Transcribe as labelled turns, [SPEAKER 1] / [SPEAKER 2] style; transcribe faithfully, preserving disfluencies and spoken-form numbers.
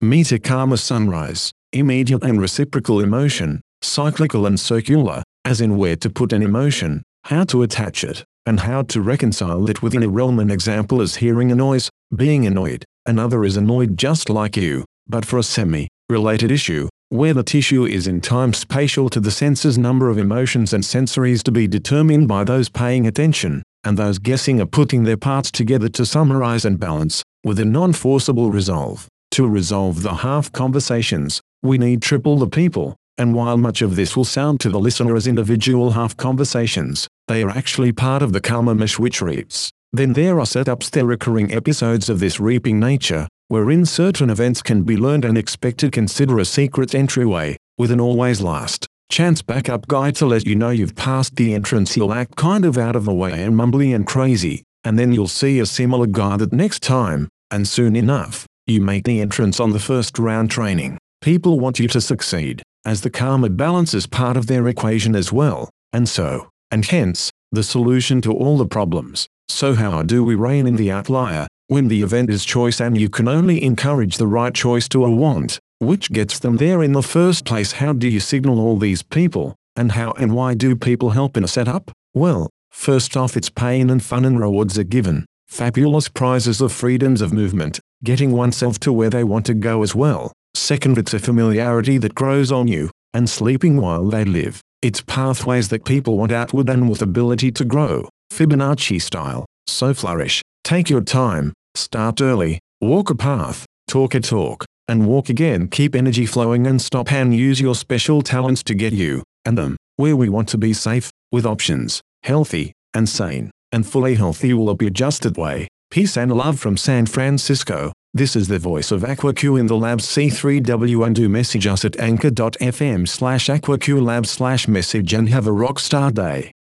[SPEAKER 1] Meter karma sunrise, immediate and reciprocal emotion, cyclical and circular, as in where to put an emotion, how to attach it, and how to reconcile it within a realm. An example is hearing a noise, being annoyed. Another is annoyed just like you, but for a semi-related issue, where the tissue is in time spatial to the senses. Number of emotions and sensories to be determined by those paying attention, and those guessing are putting their parts together to summarize and balance, with a non-forcible resolve. To resolve the half conversations, we need triple the people, and while much of this will sound to the listener as individual half conversations, they are actually part of the karma mesh which reaps. Then there are setups, there recurring episodes of this reaping nature, wherein certain events can be learned and expected. Consider a secret entryway, with an always last chance backup guy to let you know you've passed the entrance. He'll act kind of out of the way and mumbly and crazy, and then you'll see a similar guy that next time, and soon enough, you make the entrance on the first round training. People want you to succeed, as the karma balance is part of their equation as well, and so, and hence, the solution to all the problems. So how do we rein in the outlier, when the event is choice and you can only encourage the right choice to a want, which gets them there in the first place? How do you signal all these people, and how and why do people help in a setup? Well, first off, it's pain and fun and rewards are given, fabulous prizes of freedoms of movement, getting oneself to where they want to go as well. Second, it's a familiarity that grows on you, and sleeping while they live. It's pathways that people want outward and with ability to grow, Fibonacci style. So flourish, take your time, start early, walk a path, talk a talk, and walk again. Keep energy flowing and stop and use your special talents to get you, and them, where we want to be. Safe, with options, healthy, and sane, and fully healthy will be adjusted way. Peace and love from San Francisco. This is the voice of AquaQ in the Labs. C three W and do message us at anchor dot f m slash AquaQ Labs slash message and have a rockstar day.